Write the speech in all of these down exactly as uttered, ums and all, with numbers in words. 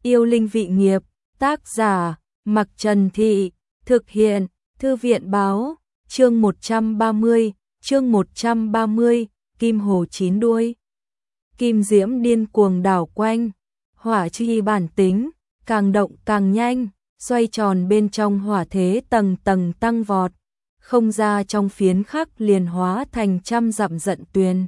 Yêu linh vị nghiệp, tác giả, Mặc Trần Thị, thực hiện, Thư viện báo, chương một trăm ba mươi, chương một trăm ba mươi, Kim Hồ chín đuôi. Kim diễm điên cuồng đảo quanh, hỏa chi bản tính, càng động càng nhanh, xoay tròn bên trong hỏa thế tầng tầng tăng vọt, không ra trong phiến khắc liền hóa thành trăm dặm giận tuyền.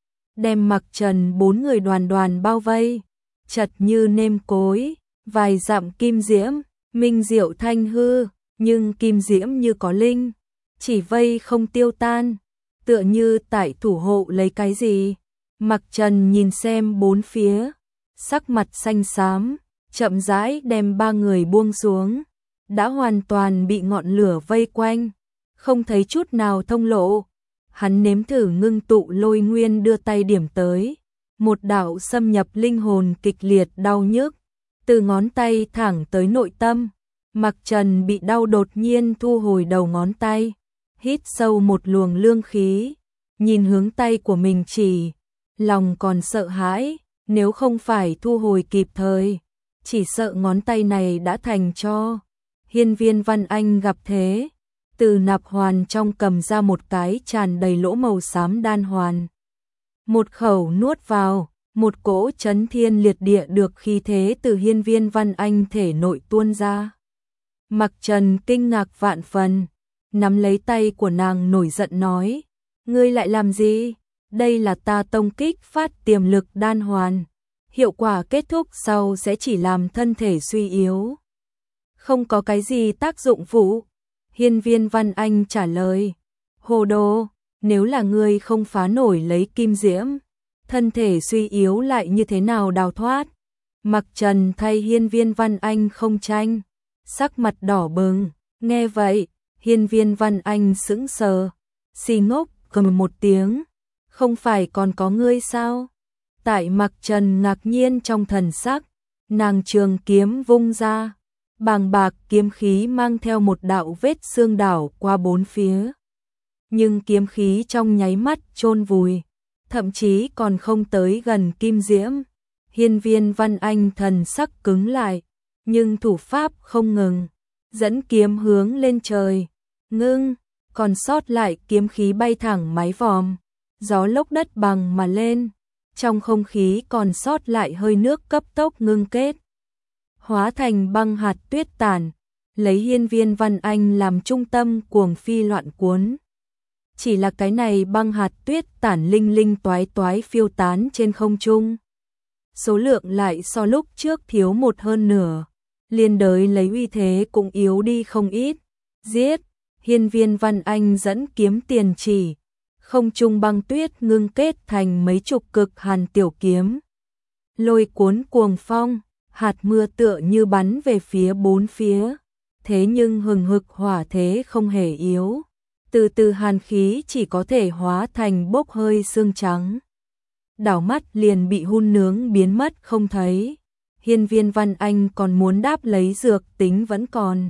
Đem Mặc Trần bốn người đoàn đoàn bao vây, chật như nêm cối, vài dặm kim diễm, minh diệu thanh hư, nhưng kim diễm như có linh, chỉ vây không tiêu tan, tựa như tại thủ hộ lấy cái gì. Mặc Trần nhìn xem bốn phía, sắc mặt xanh xám, chậm rãi đem ba người buông xuống, đã hoàn toàn bị ngọn lửa vây quanh, không thấy chút nào thông lộ. Hắn nếm thử ngưng tụ lôi nguyên đưa tay điểm tới, một đạo xâm nhập linh hồn kịch liệt đau nhức, từ ngón tay thẳng tới nội tâm. Mặc Trần bị đau đột nhiên thu hồi đầu ngón tay, hít sâu một luồng lương khí, nhìn hướng tay của mình chỉ, lòng còn sợ hãi, nếu không phải thu hồi kịp thời, chỉ sợ ngón tay này đã thành tro. Hiên Viên Văn Anh gặp thế, từ nạp hoàn trong cầm ra một cái tràn đầy lỗ màu xám đan hoàn. Một khẩu nuốt vào, một cỗ chấn thiên liệt địa được khí thế từ Hiên Viên Văn Anh thể nội tuôn ra. Mặc Trần kinh ngạc vạn phần, nắm lấy tay của nàng nổi giận nói, ngươi lại làm gì? Đây là ta tông kích phát tiềm lực đan hoàn, hiệu quả kết thúc sau sẽ chỉ làm thân thể suy yếu, không có cái gì tác dụng phụ. Hiên Viên Văn Anh trả lời, hồ đồ, nếu là ngươi không phá nổi lấy kim diễm, thân thể suy yếu lại như thế nào đào thoát? Mặc Trần thay Hiên Viên Văn Anh không tranh, sắc mặt đỏ bừng, nghe vậy, Hiên Viên Văn Anh sững sờ, xì ngốc cầm một tiếng, không phải còn có ngươi sao? Tại Mặc Trần ngạc nhiên trong thần sắc, nàng trường kiếm vung ra, bàng bạc kiếm khí mang theo một đạo vết xương đảo qua bốn phía. Nhưng kiếm khí trong nháy mắt chôn vùi, thậm chí còn không tới gần kim diễm. Hiên Viên Văn Anh thần sắc cứng lại, nhưng thủ pháp không ngừng, dẫn kiếm hướng lên trời, ngưng, còn sót lại kiếm khí bay thẳng mái vòm, gió lốc đất bằng mà lên, trong không khí còn sót lại hơi nước cấp tốc ngưng kết, hóa thành băng hạt tuyết tản, lấy Hiên Viên Văn Anh làm trung tâm cuồng phi loạn cuốn. Chỉ là cái này băng hạt tuyết tản linh linh toái toái phiêu tán trên không trung, số lượng lại so lúc trước thiếu một hơn nửa, liên đới lấy uy thế cũng yếu đi không ít. Giết! Hiên Viên Văn Anh dẫn kiếm tiền chỉ, không trung băng tuyết ngưng kết thành mấy chục cực hàn tiểu kiếm, lôi cuốn cuồng phong, hạt mưa tựa như bắn về phía bốn phía, thế nhưng hừng hực hỏa thế không hề yếu, từ từ hàn khí chỉ có thể hóa thành bốc hơi xương trắng, đảo mắt liền bị hun nướng biến mất không thấy. Hiên Viên Văn Anh còn muốn đáp lấy dược tính vẫn còn,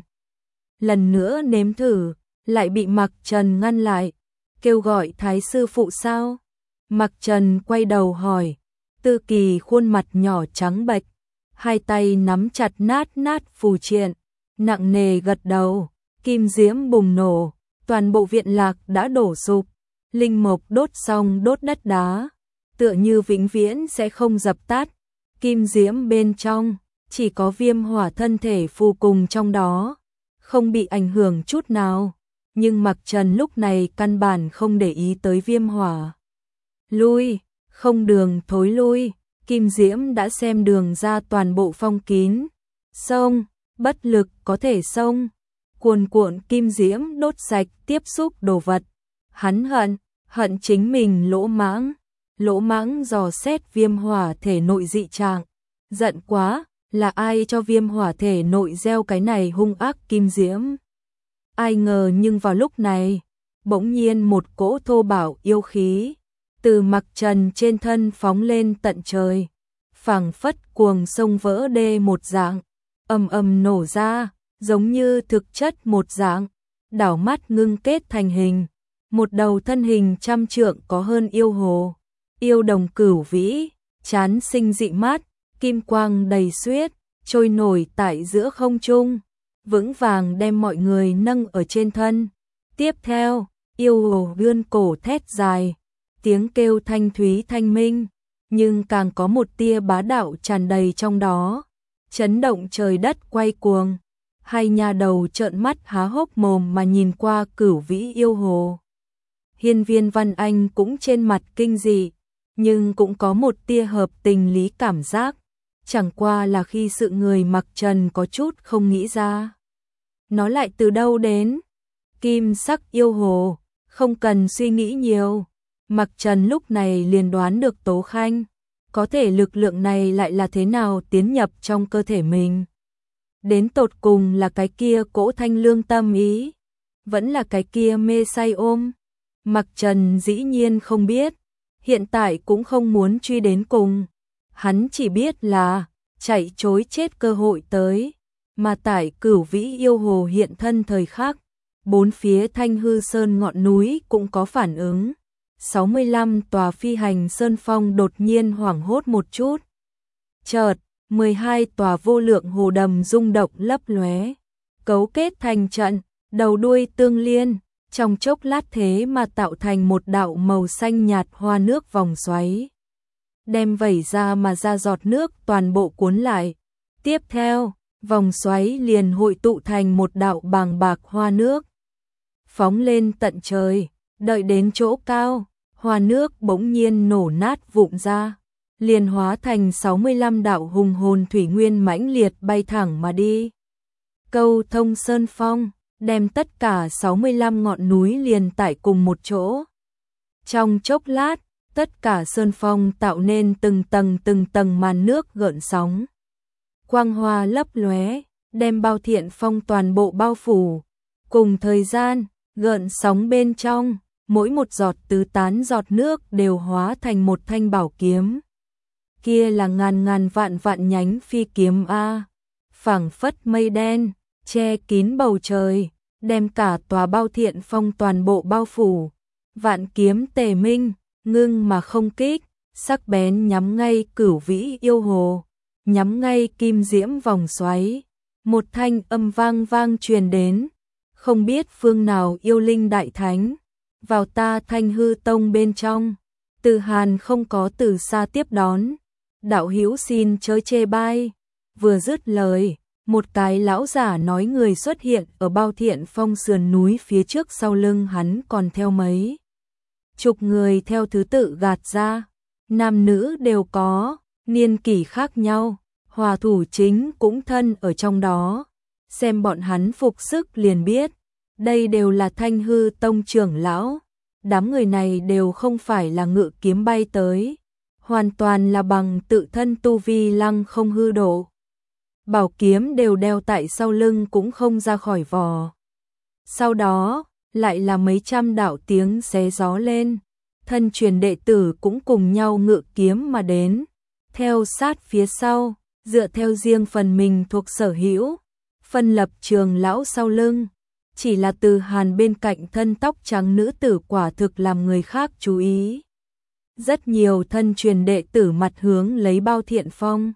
lần nữa nếm thử, lại bị Mặc Trần ngăn lại, kêu gọi thái sư phụ sao? Mặc Trần quay đầu hỏi, Tư Kỳ khuôn mặt nhỏ trắng bệch, hai tay nắm chặt nát nát phù triện, nặng nề gật đầu, kim diễm bùng nổ, toàn bộ viện lạc đã đổ sụp, linh mộc đốt xong đốt đất đá, tựa như vĩnh viễn sẽ không dập tắt. Kim diễm bên trong, chỉ có viêm hỏa thân thể phù cùng trong đó, không bị ảnh hưởng chút nào, nhưng Mặc Trần lúc này căn bản không để ý tới viêm hỏa. Lui, không đường thối lui, kim diễm đã xem đường ra toàn bộ phong kín, xông, bất lực có thể xông, cuồn cuộn kim diễm đốt sạch tiếp xúc đồ vật, hắn hận, hận chính mình lỗ mãng. Lỗ mãng dò xét viêm hỏa thể nội dị trạng, giận quá, là ai cho viêm hỏa thể nội gieo cái này hung ác kim diễm. Ai ngờ nhưng vào lúc này, bỗng nhiên một cỗ thô bạo yêu khí, từ Mặc Trần trên thân phóng lên tận trời, phảng phất cuồng sông vỡ đê một dạng, ầm ầm nổ ra, giống như thực chất một dạng, đảo mắt ngưng kết thành hình, một đầu thân hình trăm trượng có hơn yêu hồ. Yêu đồng cửu vĩ, chán sinh dị mát, kim quang đầy xuyết, trôi nổi tại giữa không trung, vững vàng đem mọi người nâng ở trên thân. Tiếp theo, yêu hồ vươn cổ thét dài, tiếng kêu thanh thúy thanh minh, nhưng càng có một tia bá đạo tràn đầy trong đó, chấn động trời đất quay cuồng. Hai nhà đầu trợn mắt há hốc mồm mà nhìn qua Cửu Vĩ yêu hồ. Hiên Viên Văn Anh cũng trên mặt kinh dị, nhưng cũng có một tia hợp tình lý cảm giác, chẳng qua là khi sự người mặc trần có chút không nghĩ ra. Nó lại từ đâu đến? Kim sắc yêu hồ, không cần suy nghĩ nhiều. Mặc trần lúc này liền đoán được Tố Khanh, có thể lực lượng này lại là thế nào tiến nhập trong cơ thể mình. Đến tột cùng là cái kia cỗ thanh lương tâm ý, vẫn là cái kia mê say ôm. Mặc trần dĩ nhiên không biết, hiện tại cũng không muốn truy đến cùng. Hắn chỉ biết là chạy trối chết cơ hội tới, mà tại Cửu Vĩ yêu hồ hiện thân thời khắc, bốn phía Thanh Hư Sơn ngọn núi cũng có phản ứng. sáu mươi lăm tòa phi hành sơn phong đột nhiên hoảng hốt một chút. Chợt, mười hai tòa vô lượng hồ đầm rung động lấp lóe, cấu kết thành trận, đầu đuôi tương liên, trong chốc lát thế mà tạo thành một đạo màu xanh nhạt hoa nước vòng xoáy. Đem vẩy ra mà ra giọt nước toàn bộ cuốn lại. Tiếp theo, vòng xoáy liền hội tụ thành một đạo bàng bạc hoa nước. Phóng lên tận trời, đợi đến chỗ cao, hoa nước bỗng nhiên nổ nát vụn ra, liền hóa thành sáu mươi lăm đạo hùng hồn thủy nguyên mãnh liệt bay thẳng mà đi. Câu thông sơn phong, đem tất cả sáu mươi lăm ngọn núi liền tại cùng một chỗ. Trong chốc lát, tất cả sơn phong tạo nên từng tầng từng tầng màn nước gợn sóng. Quang hoa lấp lóe, đem Bao Thiện Phong toàn bộ bao phủ. Cùng thời gian, gợn sóng bên trong, mỗi một giọt tứ tán giọt nước đều hóa thành một thanh bảo kiếm. Kia là ngàn ngàn vạn vạn nhánh phi kiếm a, phảng phất mây đen, che kín bầu trời, đem cả tòa Bao Thiện Phong toàn bộ bao phủ. Vạn kiếm tề minh, ngưng mà không kích, sắc bén nhắm ngay Cửu Vĩ yêu hồ, nhắm ngay kim diễm vòng xoáy. Một thanh âm vang vang truyền đến, không biết phương nào yêu linh đại thánh, vào ta Thanh Hư Tông bên trong. Từ Hàn không có từ xa tiếp đón, đạo hữu xin chớ chê bai. Vừa dứt lời, một cái lão giả nói người xuất hiện ở Bao Thiện Phong sườn núi phía trước, sau lưng hắn còn theo mấy chục người theo thứ tự gạt ra, nam nữ đều có, niên kỷ khác nhau, hòa thủ chính cũng thân ở trong đó. Xem bọn hắn phục sức liền biết, đây đều là Thanh Hư Tông trưởng lão. Đám người này đều không phải là ngự kiếm bay tới, hoàn toàn là bằng tự thân tu vi lăng không hư độ. Bảo kiếm đều đeo tại sau lưng cũng không ra khỏi vỏ. Sau đó, lại là mấy trăm đạo tiếng xé gió lên, thân truyền đệ tử cũng cùng nhau ngự kiếm mà đến, theo sát phía sau, dựa theo riêng phần mình thuộc sở hữu, phân lập trường lão sau lưng. Chỉ là Từ Hàn bên cạnh thân tóc trắng nữ tử quả thực làm người khác chú ý. Rất nhiều thân truyền đệ tử mặt hướng lấy Bao Thiện Phong,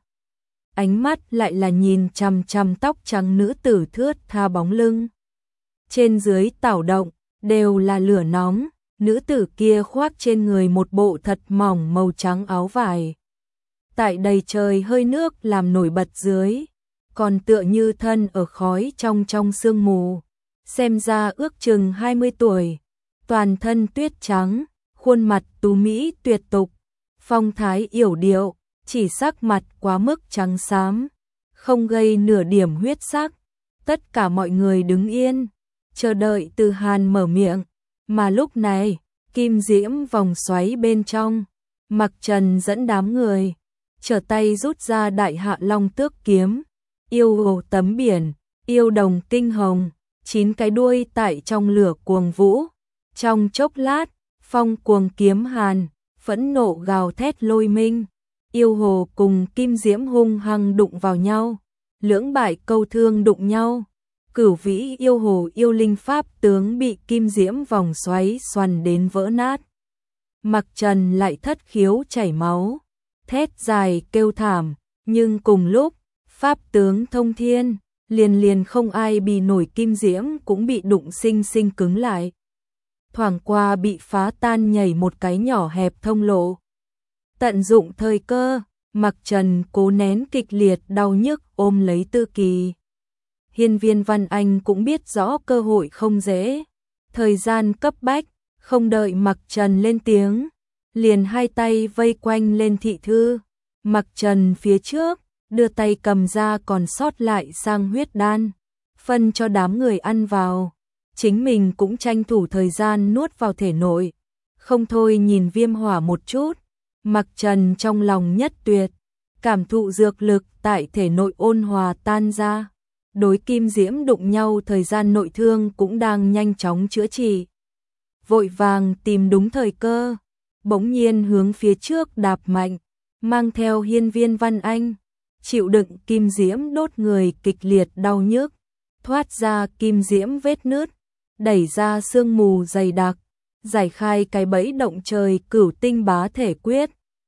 ánh mắt lại là nhìn chằm chằm tóc trắng nữ tử thướt tha bóng lưng. Trên dưới tảo động, đều là lửa nóng, nữ tử kia khoác trên người một bộ thật mỏng màu trắng áo vải. Tại đầy trời hơi nước làm nổi bật dưới, còn tựa như thân ở khói trong trong sương mù. Xem ra ước chừng hai mươi tuổi, toàn thân tuyết trắng, khuôn mặt tú mỹ tuyệt tục, phong thái yểu điệu, chỉ sắc mặt quá mức trắng xám, không gây nửa điểm huyết sắc. Tất cả mọi người đứng yên, chờ đợi Từ Hàn mở miệng, mà lúc này, kim diễm vòng xoáy bên trong, Mặc Trần dẫn đám người, trở tay rút ra Đại Hạ Long Tước kiếm, yêu hồ tấm biển, yêu đồng kinh hồng, chín cái đuôi tại trong lửa cuồng vũ. Trong chốc lát, phong cuồng kiếm hàn, phẫn nộ gào thét lôi minh, yêu hồ cùng kim diễm hung hăng đụng vào nhau, lưỡng bại câu thương đụng nhau. Cửu Vĩ yêu hồ yêu linh pháp tướng bị kim diễm vòng xoáy xoắn đến vỡ nát. Mặc Trần lại thất khiếu chảy máu, thét dài kêu thảm, nhưng cùng lúc, Pháp tướng thông thiên, liền liền không ai bì nổi kim diễm cũng bị đụng sinh sinh cứng lại. Thoảng qua bị phá tan nhảy một cái nhỏ hẹp thông lộ. Tận dụng thời cơ, Mặc Trần cố nén kịch liệt đau nhức ôm lấy Tư Kỳ. Hiên Viên Văn Anh cũng biết rõ cơ hội không dễ. Thời gian cấp bách, không đợi Mặc Trần lên tiếng, liền hai tay vây quanh lên thị thư. Mặc Trần phía trước, đưa tay cầm ra còn sót lại sang huyết đan, phân cho đám người ăn vào. Chính mình cũng tranh thủ thời gian nuốt vào thể nội. Không thôi nhìn viêm hỏa một chút, Mặc Trần trong lòng nhất tuyệt, cảm thụ dược lực tại thể nội ôn hòa tan ra. Đối kim diễm đụng nhau thời gian nội thương cũng đang nhanh chóng chữa trị. Vội vàng tìm đúng thời cơ, bỗng nhiên hướng phía trước đạp mạnh, mang theo Hiên Viên Văn Anh, chịu đựng kim diễm đốt người kịch liệt đau nhức, thoát ra kim diễm vết nứt, đẩy ra sương mù dày đặc, giải khai cái bẫy động trời cửu tinh bá thể quyết,